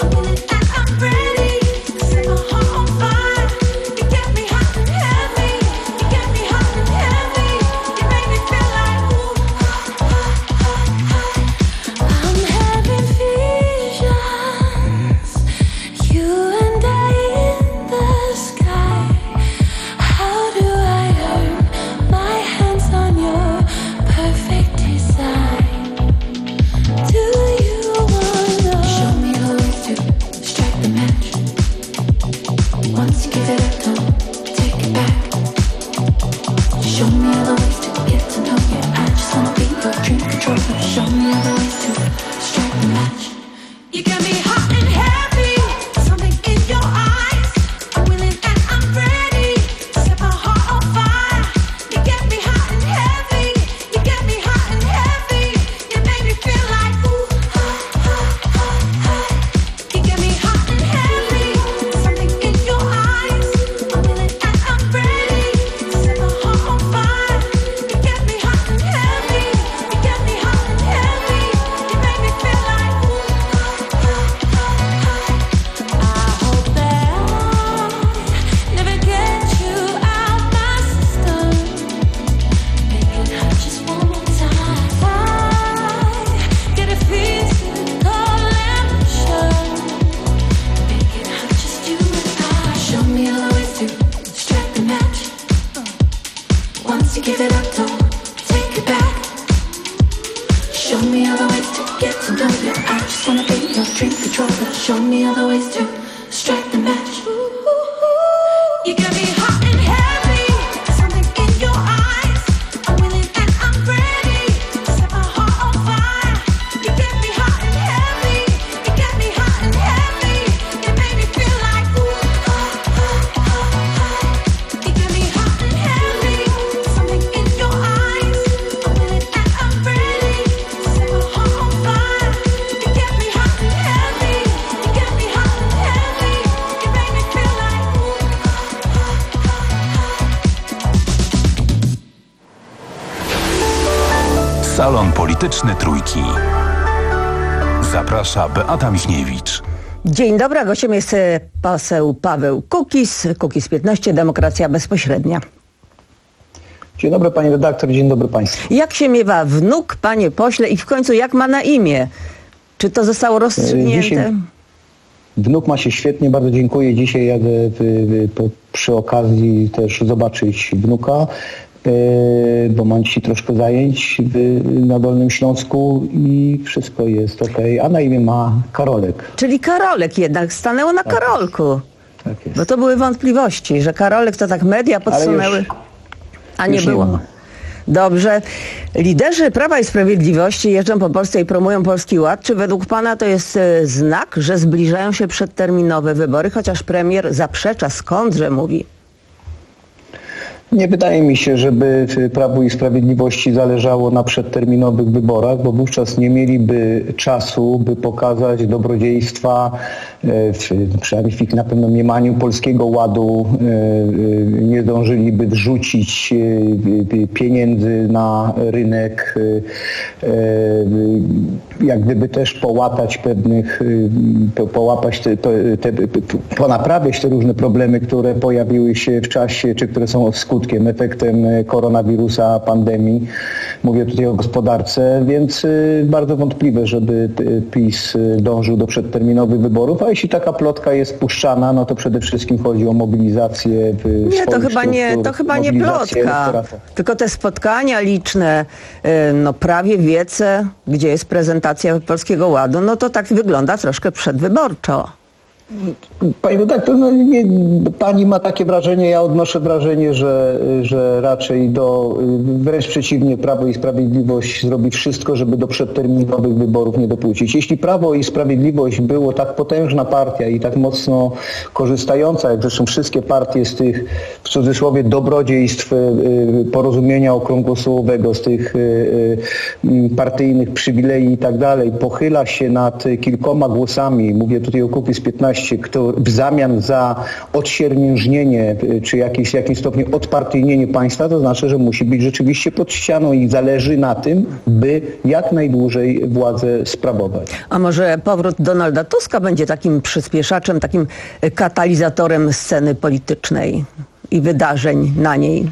Salon Polityczny Trójki. Zaprasza Beata Michniewicz. Dzień dobry, a gościem jest poseł Paweł Kukiz, Kukiz piętnaście, Demokracja Bezpośrednia. Dzień dobry pani redaktor, dzień dobry państwu. Jak się miewa wnuk, panie pośle, i w końcu jak ma na imię? Czy to zostało rozstrzygnięte? Dzisiaj wnuk ma się świetnie, bardzo dziękuję. Dzisiaj jadę w, w, po, przy okazji też zobaczyć wnuka, yy, bo mam dzisiaj troszkę zajęć w, na Dolnym Śląsku i wszystko jest okej. A na imię ma Karolek. Czyli Karolek jednak, stanęło na tak Karolku. Jest. Tak jest. Bo to były wątpliwości, że Karolek to tak media podsunęły, już, a nie było. Nie Dobrze. Liderzy Prawa i Sprawiedliwości jeżdżą po Polsce i promują Polski Ład. Czy według pana to jest znak, że zbliżają się przedterminowe wybory, chociaż premier zaprzecza, skądże mówi? Nie wydaje mi się, żeby Prawu i Sprawiedliwości zależało na przedterminowych wyborach, bo wówczas nie mieliby czasu, by pokazać dobrodziejstwa, w, przynajmniej w ich na pewno mniemaniu, Polskiego Ładu. Nie zdążyliby wrzucić pieniędzy na rynek, jak gdyby też połatać pewnych, połapać te, te, ponaprawiać te różne problemy, które pojawiły się w czasie, czy które są skutkiem, efektem koronawirusa, pandemii. Mówię tutaj o gospodarce, więc bardzo wątpliwe, żeby PiS dążył do przedterminowych wyborów, a jeśli taka plotka jest puszczana, no to przede wszystkim chodzi o mobilizację Nie, to chyba nie, to chyba nie plotka, tylko te spotkania liczne, no prawie wiece, gdzie jest prezentacja Polskiego Ładu, no to tak wygląda troszkę przedwyborczo. Pani redaktor, no nie, pani ma takie wrażenie, ja odnoszę wrażenie, że, że raczej do, wręcz przeciwnie, Prawo i Sprawiedliwość zrobi wszystko, żeby do przedterminowych wyborów nie dopuścić. Jeśli Prawo i Sprawiedliwość było tak potężna partia i tak mocno korzystająca, jak zresztą wszystkie partie, z tych, w cudzysłowie, dobrodziejstw porozumienia okrągłostołowego, z tych partyjnych przywilei i tak dalej, pochyla się nad kilkoma głosami, mówię tutaj o Kukiz piętnaście, kto w zamian za odsiermiężnienie czy jakieś, w jakimś stopniu odpartyjnienie państwa, to znaczy, że musi być rzeczywiście pod ścianą i zależy na tym, by jak najdłużej władzę sprawować. A może powrót Donalda Tuska będzie takim przyspieszaczem, takim katalizatorem sceny politycznej i wydarzeń na niej?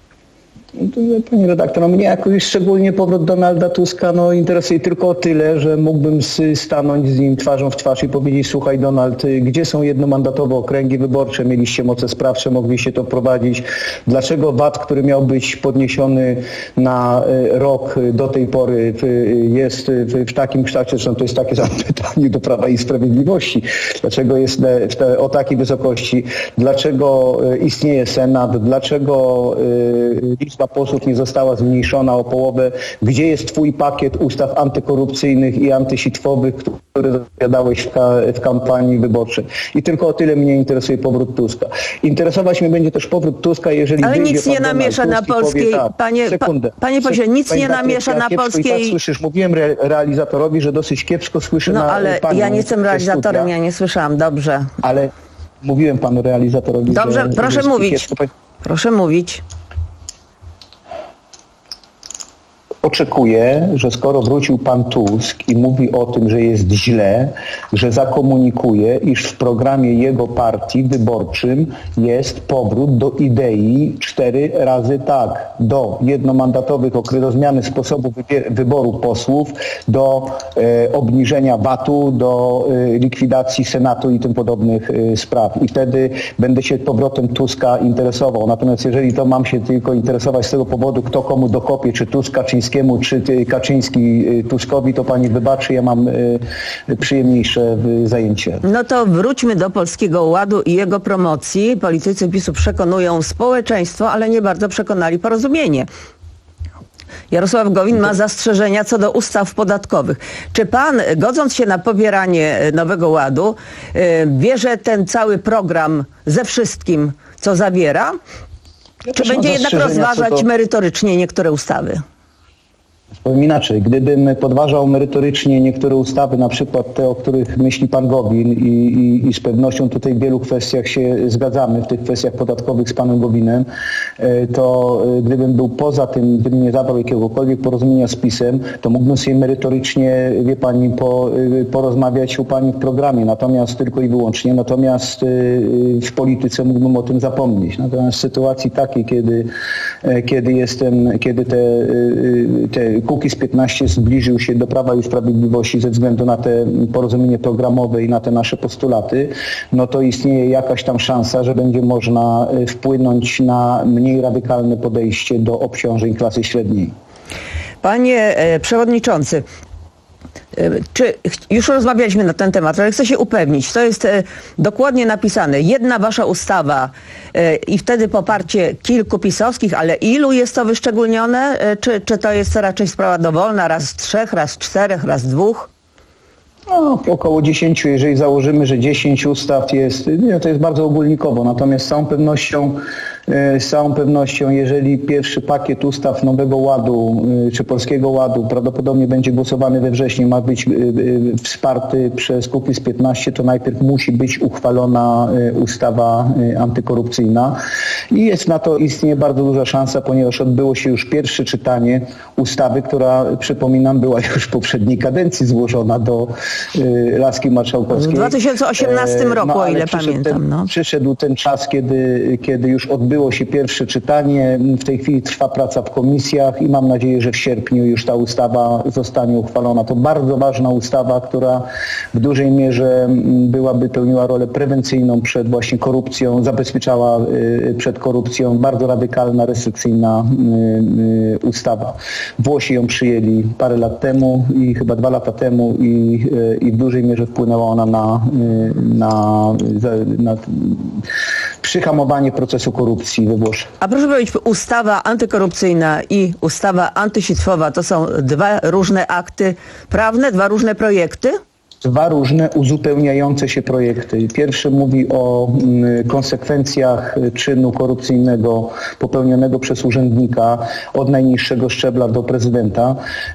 Pani redaktor, no mnie jakoś szczególnie powrót Donalda Tuska no, interesuje tylko o tyle, że mógłbym stanąć z nim twarzą w twarz i powiedzieć: słuchaj Donald, gdzie są jednomandatowe okręgi wyborcze, mieliście moce sprawcze, mogliście to prowadzić. Dlaczego V A T, który miał być podniesiony na rok do tej pory, jest w takim kształcie, zresztą to jest takie samo pytanie do Prawa i Sprawiedliwości, dlaczego jest w te, o takiej wysokości, dlaczego istnieje Senat, dlaczego liczba posłów nie została zmniejszona o połowę, gdzie jest twój pakiet ustaw antykorupcyjnych i antysitwowych, które zapowiadałeś w, ka w kampanii wyborczej. I tylko o tyle mnie interesuje powrót Tuska. Interesować mnie będzie też powrót Tuska, jeżeli Ale wyjdzie nic pan nie namiesza na polskiej, powie, tak, panie, sekundę, pa, panie pośle, nic nie namiesza na polskiej... Tak słyszysz, mówiłem re realizatorowi, że dosyć kiepsko słyszy no, na ale panią. Ja nie jestem realizatorem, studia. Ja nie słyszałam, dobrze. Ale mówiłem panu realizatorowi, dobrze, że... proszę że mówić. Kiepsko... Proszę mówić. Oczekuję, że skoro wrócił pan Tusk i mówi o tym, że jest źle, że zakomunikuje, iż w programie jego partii wyborczym jest powrót do idei cztery razy tak, do jednomandatowych, do zmiany sposobu wyboru posłów, do e, obniżenia V A T-u, do e, likwidacji Senatu i tym podobnych e, spraw. I wtedy będę się powrotem Tuska interesował. Natomiast jeżeli to mam się tylko interesować z tego powodu, kto komu dokopie, czy Tusk Kaczyński, czy Kaczyński Tuskowi, to pani wybaczy, ja mam y, przyjemniejsze y, zajęcie. No to wróćmy do Polskiego Ładu i jego promocji. Politycy PiSu przekonują społeczeństwo, ale nie bardzo przekonali Porozumienie. Jarosław Gowin ma zastrzeżenia co do ustaw podatkowych. Czy pan, godząc się na pobieranie Nowego Ładu, y, bierze ten cały program ze wszystkim, co zawiera? Ja czy będzie jednak rozważać do... merytorycznie niektóre ustawy? Powiem inaczej, gdybym podważał merytorycznie niektóre ustawy, na przykład te, o których myśli pan Gowin i, i, i z pewnością tutaj w wielu kwestiach się zgadzamy, w tych kwestiach podatkowych z panem Gowinem, to gdybym był poza tym, gdybym nie zawarł jakiegokolwiek porozumienia z PiS-em, to mógłbym sobie merytorycznie, wie pani, po, porozmawiać u pani w programie, natomiast tylko i wyłącznie, natomiast w polityce mógłbym o tym zapomnieć. Natomiast w sytuacji takiej, kiedy, kiedy jestem, kiedy te, te Kukiz piętnaście zbliżył się do Prawa i Sprawiedliwości ze względu na te porozumienie programowe i na te nasze postulaty, no to istnieje jakaś tam szansa, że będzie można wpłynąć na mniej radykalne podejście do obciążeń klasy średniej. Panie e, przewodniczący, czy już rozmawialiśmy na ten temat, ale chcę się upewnić, to jest e, dokładnie napisane, jedna wasza ustawa e, i wtedy poparcie kilku pisowskich, ale ilu jest to wyszczególnione? E, czy, czy to jest raczej sprawa dowolna, raz trzech, raz czterech, raz dwóch? No, około dziesięciu, jeżeli założymy, że dziesięć ustaw jest, nie, to jest bardzo ogólnikowo, natomiast z całą pewnością Z całą pewnością, jeżeli pierwszy pakiet ustaw Nowego Ładu czy Polskiego Ładu prawdopodobnie będzie głosowany we wrześniu, ma być wsparty przez Kukiz piętnaście, to najpierw musi być uchwalona ustawa antykorupcyjna i jest na to istnieje bardzo duża szansa, ponieważ odbyło się już pierwsze czytanie ustawy, która, przypominam, była już w poprzedniej kadencji złożona do laski marszałkowskiej. W dwa tysiące osiemnastym roku, no, o ile pamiętam. Ten, no. Przyszedł ten czas, kiedy, kiedy już odbyło się pierwsze czytanie. W tej chwili trwa praca w komisjach i mam nadzieję, że w sierpniu już ta ustawa zostanie uchwalona. To bardzo ważna ustawa, która w dużej mierze byłaby pełniła rolę prewencyjną przed właśnie korupcją, zabezpieczała przed korupcją. Bardzo radykalna, restrykcyjna ustawa. Włosi ją przyjęli parę lat temu i chyba dwa lata temu i, i w dużej mierze wpłynęła ona na, na, na przyhamowanie procesu korupcji we Włoszech. A proszę powiedzieć, ustawa antykorupcyjna i ustawa antysitwowa to są dwa różne akty prawne, dwa różne projekty? Dwa różne uzupełniające się projekty. Pierwszy mówi o konsekwencjach czynu korupcyjnego popełnionego przez urzędnika od najniższego szczebla do prezydenta.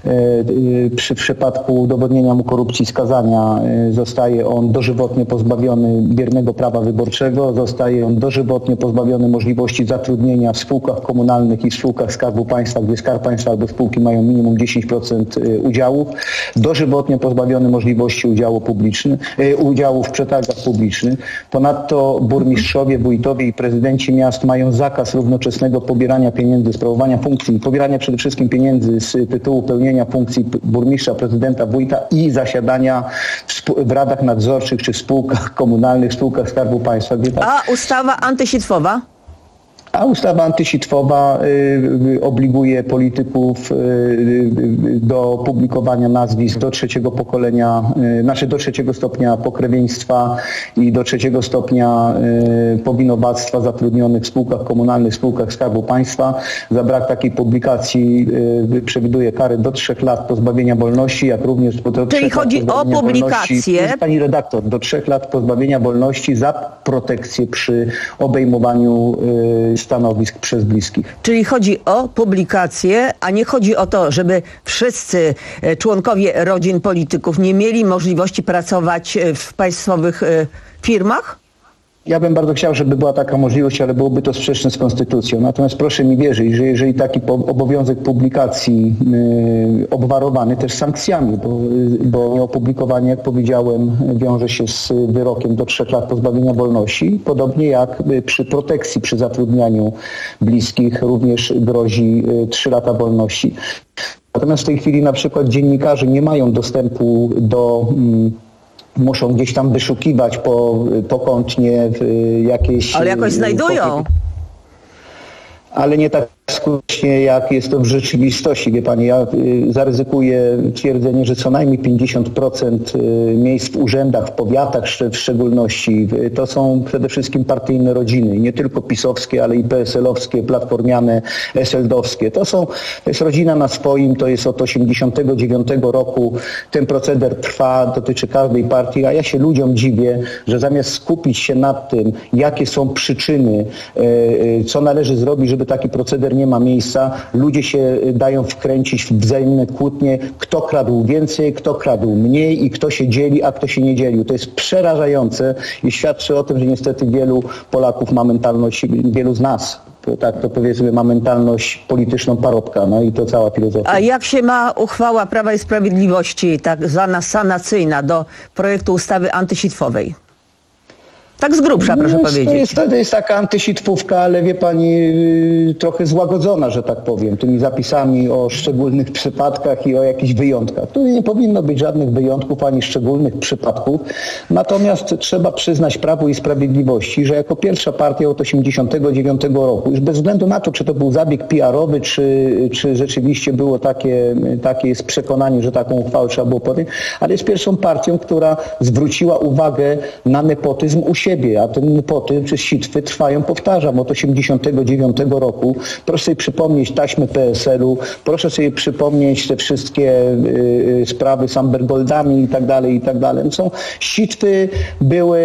Przy przypadku udowodnienia mu korupcji skazania zostaje on dożywotnie pozbawiony biernego prawa wyborczego, zostaje on dożywotnie pozbawiony możliwości zatrudnienia w spółkach komunalnych i w spółkach Skarbu Państwa, gdzie Skarb Państwa albo spółki mają minimum dziesięć procent udziałów, dożywotnie pozbawiony możliwości udziału publiczny, udziału w przetargach publicznych. Ponadto burmistrzowie, wójtowie i prezydenci miast mają zakaz równoczesnego pobierania pieniędzy, sprawowania funkcji, pobierania przede wszystkim pieniędzy z tytułu pełnienia funkcji burmistrza, prezydenta, wójta i zasiadania w, w radach nadzorczych czy w spółkach komunalnych, spółkach Skarbu Państwa. A ustawa antysitwowa? A ustawa antysitwowa y, obliguje polityków y, y, do publikowania nazwisk do trzeciego pokolenia, y, znaczy do trzeciego stopnia pokrewieństwa i do trzeciego stopnia y, powinowactwa zatrudnionych w spółkach komunalnych, w spółkach Skarbu Państwa. Za brak takiej publikacji y, przewiduje karę do trzech lat pozbawienia wolności, jak również do Czyli chodzi o publikację. Pani redaktor, do trzech lat pozbawienia wolności za protekcję przy obejmowaniu y, stanowisk przez bliskich. Czyli chodzi o publikację, a nie chodzi o to, żeby wszyscy członkowie rodzin polityków nie mieli możliwości pracować w państwowych firmach? Ja bym bardzo chciał, żeby była taka możliwość, ale byłoby to sprzeczne z konstytucją. Natomiast proszę mi wierzyć, że jeżeli taki obowiązek publikacji yy, obwarowany też sankcjami, bo, bo nieopublikowanie, jak powiedziałem, wiąże się z wyrokiem do trzech lat pozbawienia wolności, podobnie jak przy protekcji, przy zatrudnianiu bliskich również grozi trzy lata wolności. Natomiast w tej chwili na przykład dziennikarze nie mają dostępu do yy, muszą gdzieś tam wyszukiwać po, pokątnie jakieś... Ale jakoś znajdują. Ale nie tak skutecznie, jak jest to w rzeczywistości. Wie pani, ja zaryzykuję twierdzenie, że co najmniej pięćdziesiąt procent miejsc w urzędach, w powiatach w szczególności, to są przede wszystkim partyjne rodziny. Nie tylko pisowskie, ale i P S L-owskie, platformiane, S L D-owskie. To są, to jest rodzina na swoim, to jest od osiemdziesiątego dziewiątego roku. Ten proceder trwa, dotyczy każdej partii, a ja się ludziom dziwię, że zamiast skupić się nad tym, jakie są przyczyny, co należy zrobić, żeby taki proceder nie ma miejsca, ludzie się dają wkręcić w wzajemne kłótnie, kto kradł więcej, kto kradł mniej i kto się dzieli, a kto się nie dzielił. To jest przerażające i świadczy o tym, że niestety wielu Polaków ma mentalność, wielu z nas, tak to powiedzmy, ma mentalność polityczną parobka, no i to cała filozofia. A jak się ma uchwała Prawa i Sprawiedliwości, tak zwana sanacyjna, do projektu ustawy antysitwowej? Tak z grubsza, proszę no, powiedzieć. To jest, to jest taka antysitwówka, ale wie pani, yy, trochę złagodzona, że tak powiem, tymi zapisami o szczególnych przypadkach i o jakichś wyjątkach. Tu nie powinno być żadnych wyjątków ani szczególnych przypadków. Natomiast trzeba przyznać Prawu i Sprawiedliwości, że jako pierwsza partia od osiemdziesiątego dziewiątego roku, już bez względu na to, czy to był zabieg P R-owy, czy, czy rzeczywiście było takie, takie jest przekonanie, że taką uchwałę trzeba było podjąć, ale jest pierwszą partią, która zwróciła uwagę na nepotyzm u siebie. siebie, a ten po tym przez sitwy trwają, powtarzam, od osiemdziesiątego dziewiątego roku. Proszę sobie przypomnieć taśmy P S L u, proszę sobie przypomnieć te wszystkie y, sprawy z Ambergoldami i tak dalej, i tak dalej. Są sitwy były,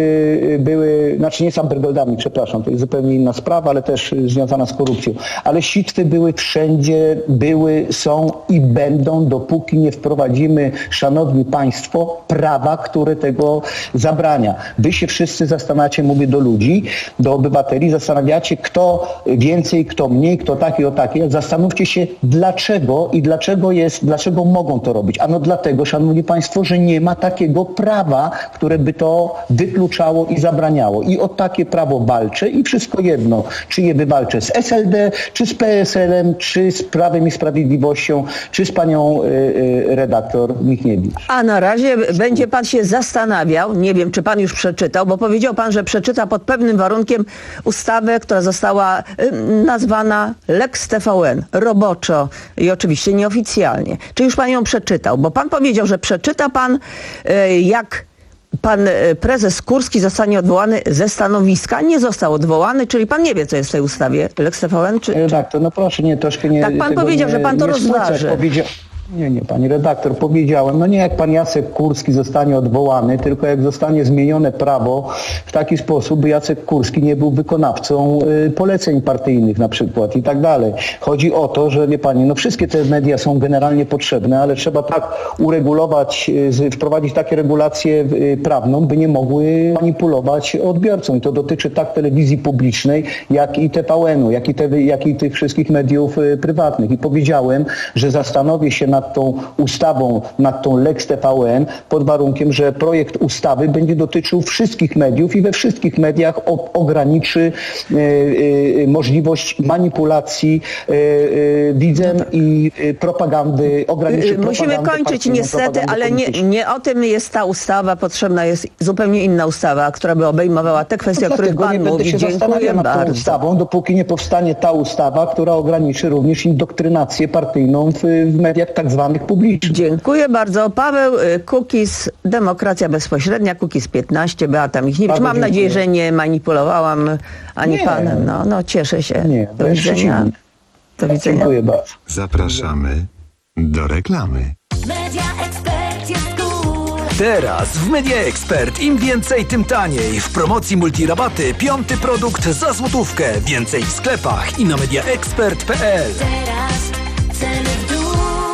y, były, znaczy nie z Ambergoldami, przepraszam, to jest zupełnie inna sprawa, ale też związana z korupcją. Ale sitwy były wszędzie, były, są i będą, dopóki nie wprowadzimy, szanowni państwo, prawa, które tego zabrania. Wy się wszyscy zastanawiacie, mówię do ludzi, do obywateli, zastanawiacie, kto więcej, kto mniej, kto taki, o taki. Zastanówcie się, dlaczego i dlaczego jest, dlaczego mogą to robić. Ano dlatego, szanowni państwo, że nie ma takiego prawa, które by to wykluczało i zabraniało. I o takie prawo walczę i wszystko jedno, czy je wywalczę z S L D, czy z P S L em, czy z Prawem i Sprawiedliwością, czy z panią y, y, redaktor Michniewicz. A na razie będzie pan się zastanawiał, nie wiem, czy pan już przeczytał, bo powiedział pan, że przeczyta pod pewnym warunkiem ustawę, która została y, nazwana Lex T V N, roboczo i oczywiście nieoficjalnie. Czy już pan ją przeczytał? Bo pan powiedział, że przeczyta pan, y, jak pan prezes Kurski zostanie odwołany ze stanowiska. Nie został odwołany, czyli pan nie wie, co jest w tej ustawie Lex T V N? Czy, redaktor, no proszę, nie, troszkę nie... Tak pan powiedział, nie, że pan to nie rozważy. Powiedział... Nie, nie, pani redaktor, powiedziałem, no nie jak pan Jacek Kurski zostanie odwołany, tylko jak zostanie zmienione prawo w taki sposób, by Jacek Kurski nie był wykonawcą y, poleceń partyjnych na przykład i tak dalej. Chodzi o to, że wie pani, no wszystkie te media są generalnie potrzebne, ale trzeba tak uregulować, y, wprowadzić takie regulacje y, prawną, by nie mogły manipulować odbiorcą. I to dotyczy tak telewizji publicznej, jak i T V N u, jak i, te, jak i tych wszystkich mediów y, prywatnych. I powiedziałem, że zastanowię się na nad tą ustawą, nad tą Lex T V N pod warunkiem, że projekt ustawy będzie dotyczył wszystkich mediów i we wszystkich mediach o, ograniczy e, e, możliwość manipulacji e, e, widzem i e, propagandy, ograniczy Musimy propagandę kończyć niestety, ale nie, nie o tym jest ta ustawa. Potrzebna jest zupełnie inna ustawa, która by obejmowała te kwestie, no o których pan nie mówi. się Dziękuję nad bardzo. tą ustawą, dopóki nie powstanie ta ustawa, która ograniczy również indoktrynację partyjną w, w mediach tak zwanych publicznych. Dziękuję bardzo. Paweł Kukiz, Demokracja Bezpośrednia, Kukiz piętnaście, Beata Michniewicz. Bardzo Mam dziękuję. nadzieję, że nie manipulowałam ani Nie. panem. No, no cieszę się. Nie, do widzenia. Do widzenia. Dziękuję bardzo. Zapraszamy do reklamy. Media Expert jest cool. Teraz w Media Expert im więcej, tym taniej. W promocji multirabaty piąty produkt za złotówkę. Więcej w sklepach i na mediaexpert kropka p l. Teraz ceny w dół.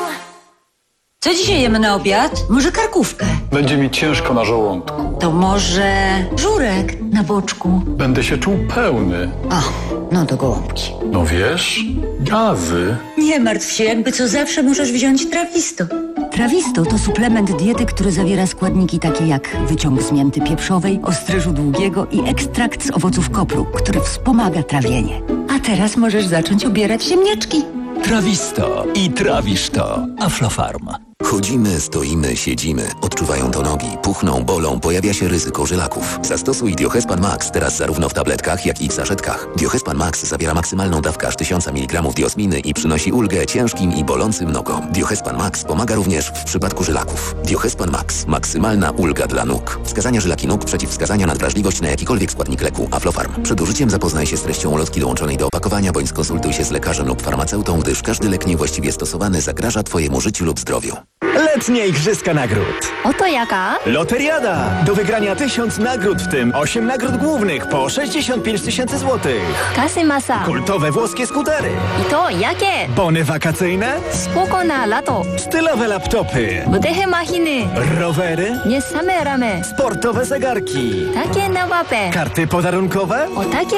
Co dzisiaj jemy na obiad? Może karkówkę? Będzie mi ciężko na żołądku. To może żurek na boczku? Będę się czuł pełny. A, no to gołąbki. No wiesz, gazy. Nie martw się, jakby co zawsze możesz wziąć Trawisto. Trawisto to suplement diety, który zawiera składniki takie jak wyciąg z mięty pieprzowej, ostryżu długiego i ekstrakt z owoców kopru, który wspomaga trawienie. A teraz możesz zacząć obierać ziemniaczki. Trawisto i trawisz to. Aflofarm. Chodzimy, stoimy, siedzimy. Odczuwają to nogi, puchną, bolą, pojawia się ryzyko żylaków. Zastosuj Diohespan Max teraz zarówno w tabletkach, jak i w saszetkach. Diohespan Max zawiera maksymalną dawkę aż tysiąc miligramów diosminy i przynosi ulgę ciężkim i bolącym nogom. Diohespan Max pomaga również w przypadku żylaków. Diohespan Max. Maksymalna ulga dla nóg. Wskazania żylaki nóg, przeciwwskazania na wrażliwość na jakikolwiek składnik leku. Aflofarm. Przed użyciem zapoznaj się z treścią ulotki dołączonej do opakowania, bądź skonsultuj się z lekarzem lub farmaceutą, gdyż każdy lek niewłaściwie stosowany zagraża Twojemu życiu lub zdrowiu. Letnie Igrzyska Nagród. Oto jaka? Loteriada. Do wygrania tysiąc nagród, w tym osiem nagród głównych po sześćdziesiąt pięć tysięcy złotych. Kasy masa. Kultowe włoskie skutery. I to jakie? Bony wakacyjne. Spoko na lato. Stylowe laptopy. Budeche machiny. Rowery. Nie same ramy. Sportowe zegarki. Takie na wapę. Karty podarunkowe. O takie